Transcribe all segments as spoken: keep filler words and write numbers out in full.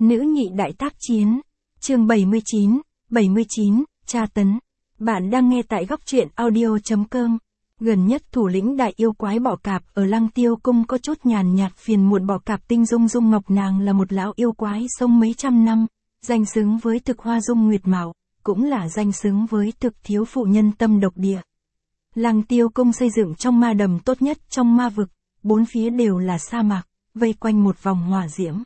Nữ nhị đại tác chiến. Chương bảy mươi chín, bảy mươi chín, tra tấn. Bạn đang nghe tại góc truyện audio chấm com. Gần nhất thủ lĩnh đại yêu quái bọ cạp ở Lăng Tiêu Cung có chút nhàn nhạt phiền muộn. Bọ cạp tinh Dung Dung Ngọc nàng là một lão yêu quái sống mấy trăm năm, danh xứng với thực hoa dung nguyệt mạo, cũng là danh xứng với thực thiếu phụ nhân tâm độc địa. Lăng Tiêu Cung xây dựng trong ma đầm tốt nhất trong ma vực, bốn phía đều là sa mạc, vây quanh một vòng hỏa diễm.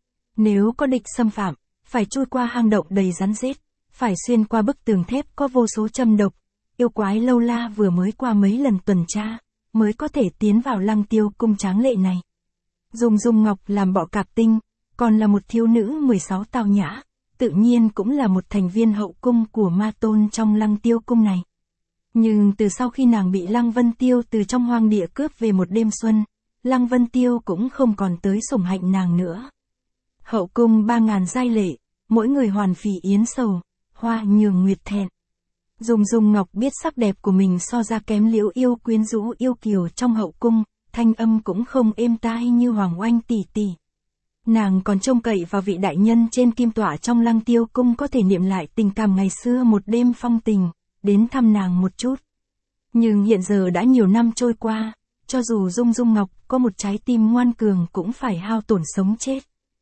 Nếu có địch xâm phạm, phải chui qua hang động đầy rắn rết, phải xuyên qua bức tường thép có vô số châm độc. Yêu quái lâu la vừa mới qua mấy lần tuần tra, mới có thể tiến vào Lăng Tiêu Cung tráng lệ này. Dung Dung Ngọc làm bọ cạp tinh, còn là một thiếu nữ mười sáu tao nhã, tự nhiên cũng là một thành viên hậu cung của ma tôn trong Lăng Tiêu Cung này. Nhưng từ sau khi nàng bị Lăng Vân Tiêu từ trong hoang địa cướp về một đêm xuân, Lăng Vân Tiêu cũng không còn tới sủng hạnh nàng nữa. Hậu cung ba ngàn giai lệ, mỗi người hoàn phỉ yến sầu, hoa nhường nguyệt thẹn. Dung Dung Ngọc biết sắc đẹp của mình so ra kém Liễu Yêu quyến rũ yêu kiều trong hậu cung, thanh âm cũng không êm tai như Hoàng Oanh tỷ tỷ. Nàng còn trông cậy vào vị đại nhân trên kim tọa trong Lăng Tiêu Cung có thể niệm lại tình cảm ngày xưa một đêm phong tình, đến thăm nàng một chút. Nhưng hiện giờ đã nhiều năm trôi qua, cho dù Dung Dung Ngọc có một trái tim ngoan cường cũng phải hao tổn sống chết.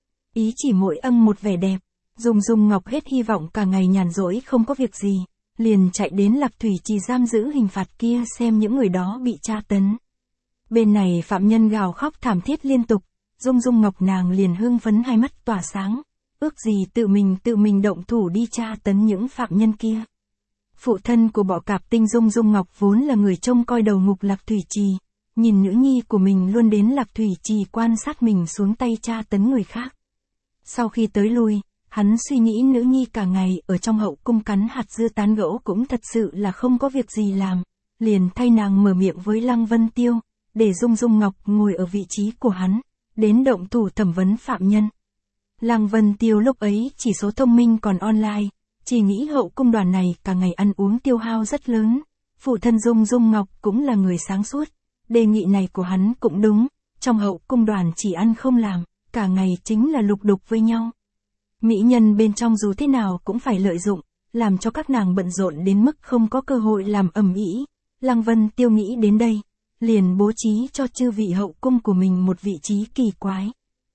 Ý chỉ mỗi âng một vẻ đẹp, Dung Dung Ngọc hết hy vọng cả ngày nhàn rỗi không có việc gì, liền chạy đến Lạc Thủy Trì giam giữ hình phạt kia xem những người đó bị tra tấn. Bên này phạm nhân gào khóc thảm thiết liên tục, Dung Dung Ngọc nàng liền hưng phấn hai mắt tỏa sáng, ước gì tự mình tự mình động thủ đi tra tấn những phạm nhân kia. Phụ thân của bọ cạp tinh Dung Dung Ngọc vốn là người trông coi đầu ngục Lạc Thủy Trì, nhìn nữ nhi của mình luôn đến Lạc Thủy Trì quan sát mình xuống tay tra tấn người khác. Sau khi tới lui, hắn suy nghĩ nữ nhi cả ngày ở trong hậu cung cắn hạt dưa tán gẫu cũng thật sự là không có việc gì làm, liền thay nàng mở miệng với Lăng Vân Tiêu, để Dung Dung Ngọc ngồi ở vị trí của hắn, đến động thủ thẩm vấn phạm nhân. Lăng Vân Tiêu lúc ấy chỉ số thông minh còn online, chỉ nghĩ hậu cung đoàn này cả ngày ăn uống tiêu hao rất lớn, phụ thân Dung Dung Ngọc cũng là người sáng suốt, đề nghị này của hắn cũng đúng, trong hậu cung đoàn chỉ ăn không làm, cả ngày chính là lục đục với nhau. Mỹ nhân bên trong dù thế nào cũng phải lợi dụng, làm cho các nàng bận rộn đến mức không có cơ hội làm ầm ĩ. Lăng Vân Tiêu nghĩ đến đây, liền bố trí cho chư vị hậu cung của mình một vị trí kỳ quái.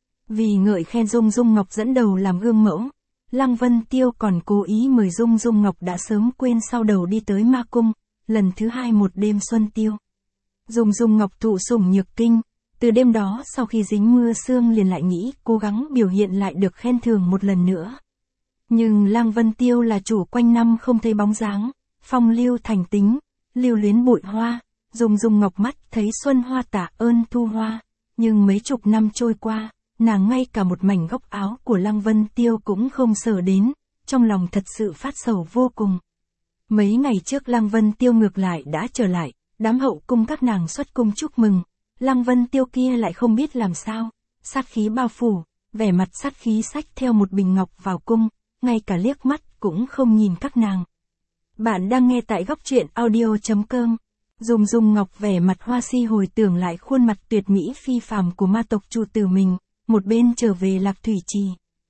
Vì ngợi khen Dung Dung Ngọc dẫn đầu làm gương mẫu, Lăng Vân Tiêu còn cố ý mời Dung Dung Ngọc đã sớm quên sau đầu đi tới ma cung, lần thứ hai một đêm xuân tiêu. Dung Dung Ngọc thụ sủng nhược kinh, từ đêm đó sau khi dính mưa sương liền lại nghĩ cố gắng biểu hiện lại được khen thưởng một lần nữa. Nhưng Lăng Vân Tiêu là chủ quanh năm không thấy bóng dáng, phong lưu thành tính, lưu luyến bụi hoa, Dung Dung Ngọc mắt thấy xuân hoa tạ ơn thu hoa, nhưng mấy chục năm trôi qua, nàng ngay cả một mảnh góc áo của Lăng Vân Tiêu cũng không sờ đến, trong lòng thật sự phát sầu vô cùng. Mấy ngày trước Lăng Vân Tiêu ngược lại đã trở lại, đám hậu cung các nàng xuất cung chúc mừng. Lăng Vân Tiêu kia lại không biết làm sao, sát khí bao phủ, vẻ mặt sát khí xách theo một bình ngọc vào cung, ngay cả liếc mắt cũng không nhìn các nàng. Bạn đang nghe tại góc truyện audio chấm com. Dung Dung Ngọc vẻ mặt hoa si hồi tưởng lại khuôn mặt tuyệt mỹ phi phàm của ma tộc chủ tử mình, một bên trở về Lạc Thủy Trì.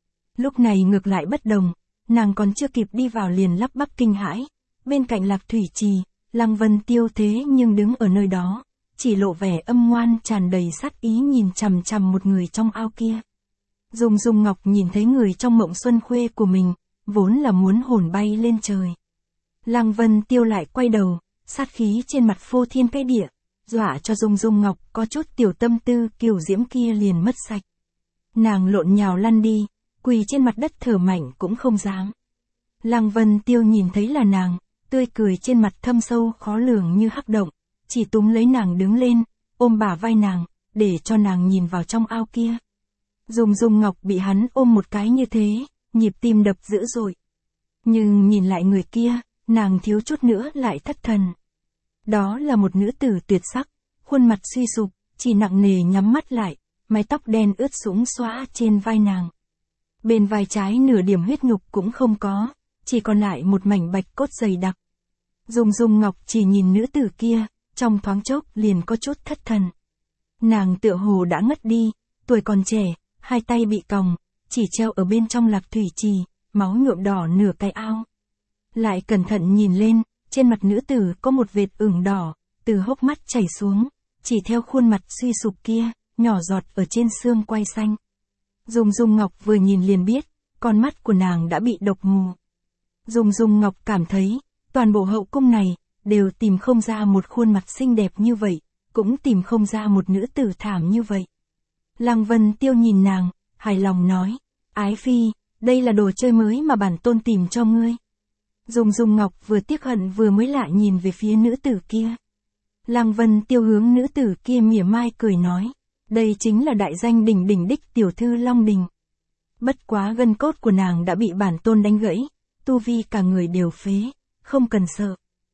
Lúc này ngược lại bất đồng, nàng còn chưa kịp đi vào liền lắp bắp kinh hãi, bên cạnh Lạc Thủy Trì, Lăng Vân Tiêu thế nhưng đứng ở nơi đó, chỉ lộ vẻ âm ngoan tràn đầy sát ý nhìn chằm chằm một người trong ao kia. Dung Dung Ngọc nhìn thấy người trong mộng xuân khuê của mình, vốn là muốn hồn bay lên trời. Lăng Vân Tiêu lại quay đầu, sát khí trên mặt phô thiên cái địa, dọa cho Dung Dung Ngọc có chút tiểu tâm tư kiều diễm kia liền mất sạch. Nàng lộn nhào lăn đi, quỳ trên mặt đất thở mạnh cũng không dám. Lăng Vân Tiêu nhìn thấy là nàng, tươi cười trên mặt thâm sâu khó lường như hắc động, chỉ túm lấy nàng đứng lên, ôm bả vai nàng, để cho nàng nhìn vào trong ao kia. Dung Dung Ngọc bị hắn ôm một cái như thế, nhịp tim đập dữ dội. Nhưng nhìn lại người kia, nàng thiếu chút nữa lại thất thần. Đó là một nữ tử tuyệt sắc, khuôn mặt suy sụp, chỉ nặng nề nhắm mắt lại, mái tóc đen ướt sũng xõa trên vai nàng. Bên vai trái nửa điểm huyết nhục cũng không có, chỉ còn lại một mảnh bạch cốt dày đặc. Dung Dung Ngọc chỉ nhìn nữ tử kia, trong thoáng chốc liền có chút thất thần. Nàng tựa hồ đã ngất đi, tuổi còn trẻ, hai tay bị còng, chỉ treo ở bên trong lạc thủy trì, máu nhuộm đỏ nửa cái ao. Lại cẩn thận nhìn lên, trên mặt nữ tử có một vệt ửng đỏ, từ hốc mắt chảy xuống, chỉ theo khuôn mặt suy sụp kia, nhỏ giọt ở trên xương quai xanh. Dung Dung Ngọc vừa nhìn liền biết, con mắt của nàng đã bị độc mù. Dung Dung Ngọc cảm thấy, toàn bộ hậu cung này, đều tìm không ra một khuôn mặt xinh đẹp như vậy, cũng tìm không ra một nữ tử thảm như vậy. Lăng Vân Tiêu nhìn nàng, hài lòng nói, Ái Phi, đây là đồ chơi mới mà bản tôn tìm cho ngươi. Dung Dung Ngọc vừa tiếc hận vừa mới lạ nhìn về phía nữ tử kia. Lăng Vân Tiêu hướng nữ tử kia mỉa mai cười nói, đây chính là đại danh đỉnh đỉnh đích tiểu thư Long Đình. Bất quá gân cốt của nàng đã bị bản tôn đánh gãy, tu vi cả người đều phế, không cần sợ.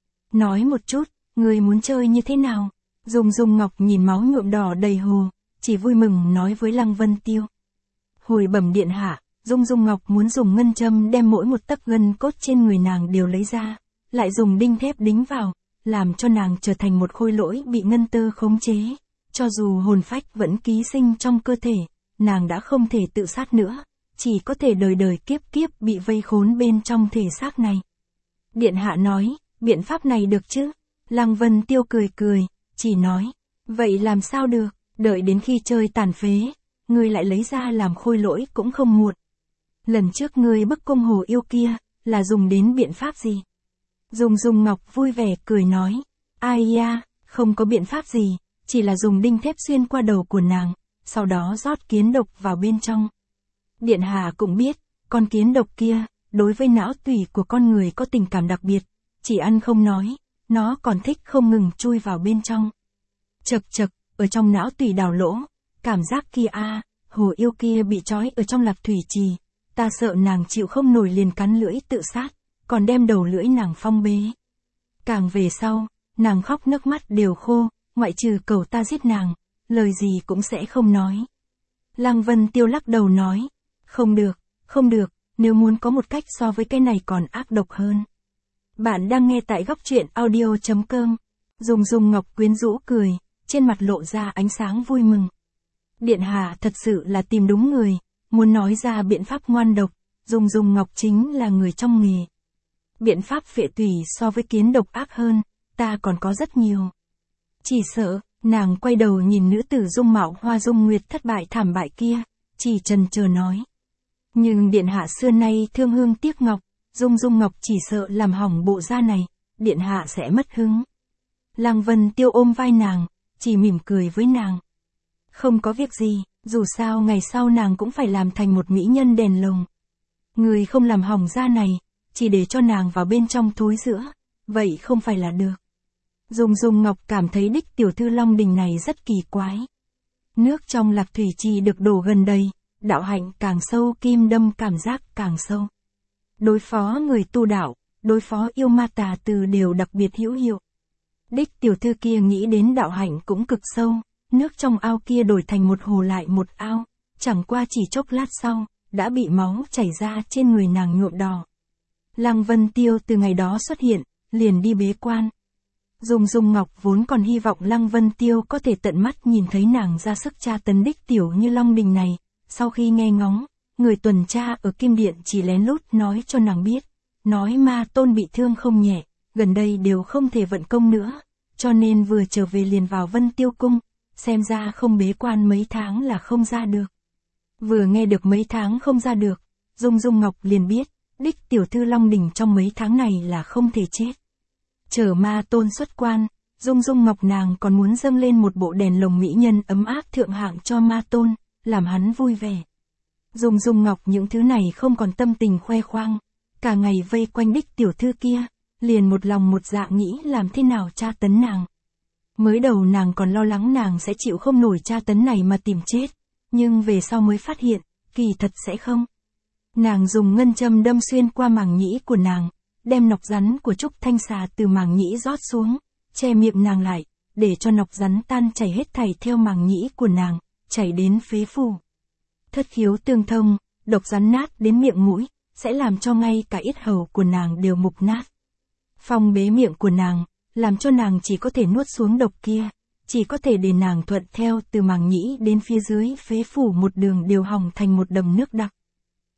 Nói một chút, ngươi muốn chơi như thế nào? Dung Dung Ngọc nhìn máu nhuộm đỏ đầy hồ, chỉ vui mừng nói với Lăng Vân Tiêu. Hồi bẩm điện hạ, Dung Dung Ngọc muốn dùng ngân châm đem mỗi một tấc gân cốt trên người nàng đều lấy ra, lại dùng đinh thép đính vào, làm cho nàng trở thành một khôi lỗi bị ngân tơ khống chế. Cho dù hồn phách vẫn ký sinh trong cơ thể, nàng đã không thể tự sát nữa, chỉ có thể đời đời kiếp kiếp bị vây khốn bên trong thể xác này. Điện hạ nói, biện pháp này được chứ? Lăng Vân Tiêu cười cười, chỉ nói, vậy làm sao được, đợi đến khi chơi tàn phế, ngươi lại lấy ra làm khôi lỗi cũng không muộn. Lần trước ngươi bức cung hồ yêu kia, là dùng đến biện pháp gì? Dung Dung Ngọc vui vẻ cười nói, ai ya, không có biện pháp gì, chỉ là dùng đinh thép xuyên qua đầu của nàng, sau đó rót kiến độc vào bên trong. Điện hạ cũng biết, con kiến độc kia, đối với não tủy của con người có tình cảm đặc biệt, chỉ ăn không nói, nó còn thích không ngừng chui vào bên trong. Chật chật, ở trong não tủy đào lỗ, cảm giác kia a, hồ yêu kia bị trói ở trong lạc thủy trì, ta sợ nàng chịu không nổi liền cắn lưỡi tự sát, còn đem đầu lưỡi nàng phong bế. Càng về sau, nàng khóc nước mắt đều khô, ngoại trừ cầu ta giết nàng, lời gì cũng sẽ không nói. Lăng Vân Tiêu lắc đầu nói, không được, không được, nếu muốn có một cách so với cái này còn ác độc hơn. Bạn đang nghe tại góc truyện audio chấm com. Dung Dung Ngọc quyến rũ cười, trên mặt lộ ra ánh sáng vui mừng. Điện hạ thật sự là tìm đúng người, muốn nói ra biện pháp ngoan độc, Dung Dung Ngọc chính là người trong nghề. Biện pháp phệ tủy so với kiến độc ác hơn, ta còn có rất nhiều. Chỉ sợ, nàng quay đầu nhìn nữ tử dung mạo hoa dung nguyệt thất bại thảm bại kia, chỉ trần chờ nói. Nhưng điện hạ xưa nay thương hương tiếc ngọc, Dung Dung Ngọc chỉ sợ làm hỏng bộ da này, điện hạ sẽ mất hứng. Lăng Vân Tiêu ôm vai nàng, chỉ mỉm cười với nàng. Không có việc gì, dù sao ngày sau nàng cũng phải làm thành một mỹ nhân đèn lồng. Người không làm hỏng da này, chỉ để cho nàng vào bên trong thối rữa, vậy không phải là được. Dung Dung Ngọc cảm thấy đích tiểu thư Long Đình này rất kỳ quái. Nước trong lạc thủy trì được đổ gần đầy, đạo hạnh càng sâu kim đâm cảm giác càng sâu. Đối phó người tu đạo, đối phó yêu ma tà từ đều đặc biệt hữu hiệu. Đích tiểu thư kia nghĩ đến đạo hạnh cũng cực sâu, nước trong ao kia đổi thành một hồ lại một ao, chẳng qua chỉ chốc lát sau, đã bị máu chảy ra trên người nàng nhuộm đỏ. Lăng Vân Tiêu từ ngày đó xuất hiện, liền đi bế quan. Dung Dung Ngọc vốn còn hy vọng Lăng Vân Tiêu có thể tận mắt nhìn thấy nàng ra sức tra tấn đích tiểu như Long Đình này, sau khi nghe ngóng, người tuần tra ở Kim Điện chỉ lén lút nói cho nàng biết, nói ma tôn bị thương không nhẹ, gần đây đều không thể vận công nữa, cho nên vừa trở về liền vào Vân Tiêu Cung, xem ra không bế quan mấy tháng là không ra được. Vừa nghe được mấy tháng không ra được, Dung Dung Ngọc liền biết, đích tiểu thư Long Đình trong mấy tháng này là không thể chết. Chờ ma tôn xuất quan, Dung Dung Ngọc nàng còn muốn dâng lên một bộ đèn lồng mỹ nhân ấm áp thượng hạng cho ma tôn, làm hắn vui vẻ. Dung Dung Ngọc những thứ này không còn tâm tình khoe khoang, cả ngày vây quanh đích tiểu thư kia, liền một lòng một dạ nghĩ làm thế nào tra tấn nàng. Mới đầu nàng còn lo lắng nàng sẽ chịu không nổi tra tấn này mà tìm chết, nhưng về sau mới phát hiện, kỳ thật sẽ không. Nàng dùng ngân châm đâm xuyên qua màng nhĩ của nàng, đem nọc rắn của Trúc Thanh Xà từ màng nhĩ rót xuống, che miệng nàng lại, để cho nọc rắn tan chảy hết thảy theo màng nhĩ của nàng, chảy đến phế phủ. Thất khiếu tương thông, độc rắn nát đến miệng mũi, sẽ làm cho ngay cả yết hầu của nàng đều mục nát. Phong bế miệng của nàng, làm cho nàng chỉ có thể nuốt xuống độc kia, chỉ có thể để nàng thuận theo từ màng nhĩ đến phía dưới phế phủ một đường đều hỏng thành một đầm nước đặc.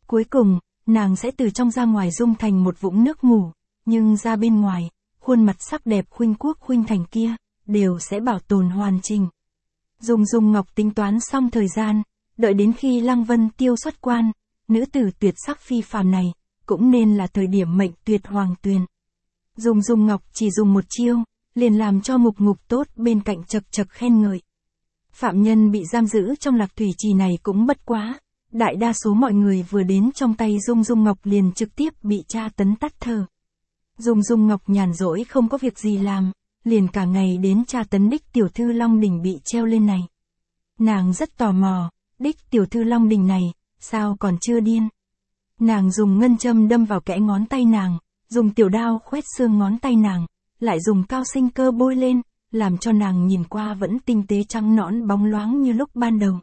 Cuối cùng, nàng sẽ từ trong ra ngoài dung thành một vũng nước ngủ, nhưng ra bên ngoài, khuôn mặt sắc đẹp khuynh quốc khuynh thành kia, đều sẽ bảo tồn hoàn chỉnh. Dung Dung Ngọc tính toán xong thời gian, đợi đến khi Lăng Vân Tiêu xuất quan, nữ tử tuyệt sắc phi phàm này, cũng nên là thời điểm mệnh tuyệt hoàng tuyền. Dung Dung Ngọc chỉ dùng một chiêu, liền làm cho Mục Ngục Tốt bên cạnh chật chật khen ngợi. Phạm nhân bị giam giữ trong Lạc Thủy Trì này cũng bất quá, đại đa số mọi người vừa đến trong tay Dung Dung Ngọc liền trực tiếp bị tra tấn tắt thở. Dung Dung Ngọc nhàn rỗi không có việc gì làm, liền cả ngày đến tra tấn đích tiểu thư Long Đình bị treo lên này. Nàng rất tò mò, đích tiểu thư Long Đình này, sao còn chưa điên. Nàng dùng ngân châm đâm vào kẽ ngón tay nàng, dùng tiểu đao khoét xương ngón tay nàng, lại dùng cao sinh cơ bôi lên, làm cho nàng nhìn qua vẫn tinh tế trắng nõn bóng loáng như lúc ban đầu.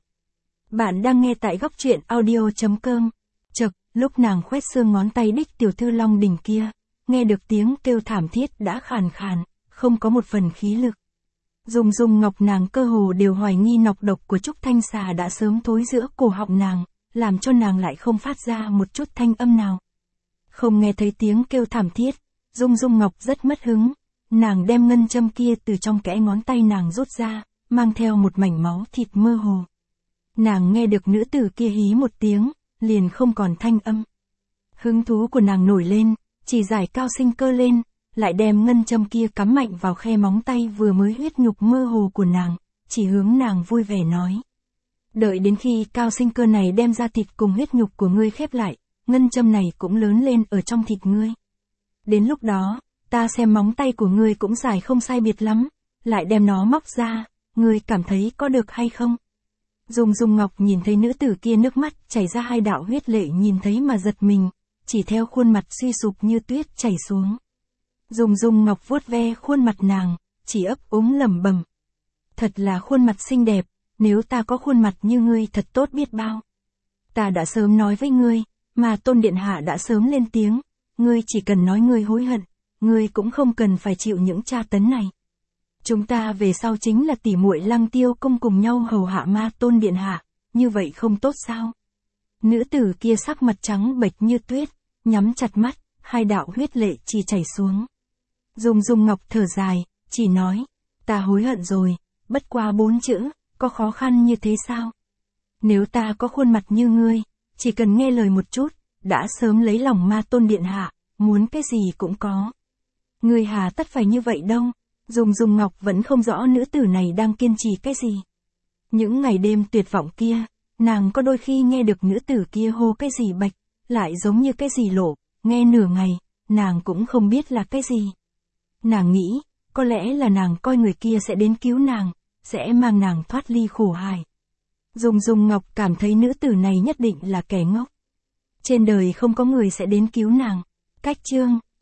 Bạn đang nghe tại góc truyện audio.com. Chật, lúc nàng khoét xương ngón tay đích tiểu thư Long Đình kia, nghe được tiếng kêu thảm thiết đã khàn khàn, không có một phần khí lực. Dung Dung Ngọc nàng cơ hồ đều hoài nghi nọc độc của Trúc Thanh Xà đã sớm thối giữa cổ họng nàng, làm cho nàng lại không phát ra một chút thanh âm nào. Không nghe thấy tiếng kêu thảm thiết, Dung Dung Ngọc rất mất hứng, nàng đem ngân châm kia từ trong kẽ ngón tay nàng rút ra, mang theo một mảnh máu thịt mơ hồ. Nàng nghe được nữ tử kia hí một tiếng, liền không còn thanh âm. Hứng thú của nàng nổi lên, chỉ giải cao sinh cơ lên, lại đem ngân châm kia cắm mạnh vào khe móng tay vừa mới huyết nhục mơ hồ của nàng, chỉ hướng nàng vui vẻ nói. Đợi đến khi cao sinh cơ này đem ra thịt cùng huyết nhục của ngươi khép lại, ngân châm này cũng lớn lên ở trong thịt ngươi. Đến lúc đó, ta xem móng tay của ngươi cũng dài không sai biệt lắm, lại đem nó móc ra, ngươi cảm thấy có được hay không? Dung Dung Ngọc nhìn thấy nữ tử kia nước mắt chảy ra hai đạo huyết lệ nhìn thấy mà giật mình, chỉ theo khuôn mặt suy sụp như tuyết chảy xuống. Dung Dung Ngọc vuốt ve khuôn mặt nàng, chỉ ấp úng lẩm bẩm. Thật là khuôn mặt xinh đẹp, nếu ta có khuôn mặt như ngươi thật tốt biết bao. Ta đã sớm nói với ngươi, mà Tôn Điện Hạ đã sớm lên tiếng, ngươi chỉ cần nói ngươi hối hận, ngươi cũng không cần phải chịu những tra tấn này. Chúng ta về sau chính là tỷ muội Lăng Tiêu Cung cùng nhau hầu hạ ma Tôn Điện Hạ, như vậy không tốt sao? Nữ tử kia sắc mặt trắng bệch như tuyết, nhắm chặt mắt, hai đạo huyết lệ chỉ chảy xuống. Dung Dung Ngọc thở dài, chỉ nói, ta hối hận rồi, bất qua bốn chữ, có khó khăn như thế sao? Nếu ta có khuôn mặt như ngươi, chỉ cần nghe lời một chút, đã sớm lấy lòng ma Tôn Điện Hạ, muốn cái gì cũng có. Ngươi hà tất phải như vậy đâu. Dung Dung Ngọc vẫn không rõ nữ tử này đang kiên trì cái gì. Những ngày đêm tuyệt vọng kia, nàng có đôi khi nghe được nữ tử kia hô cái gì bạch, lại giống như cái gì lộ, nghe nửa ngày, nàng cũng không biết là cái gì. Nàng nghĩ, có lẽ là nàng coi người kia sẽ đến cứu nàng, sẽ mang nàng thoát ly khổ hải. Dung Dung Ngọc cảm thấy nữ tử này nhất định là kẻ ngốc. Trên đời không có người sẽ đến cứu nàng. Cách chương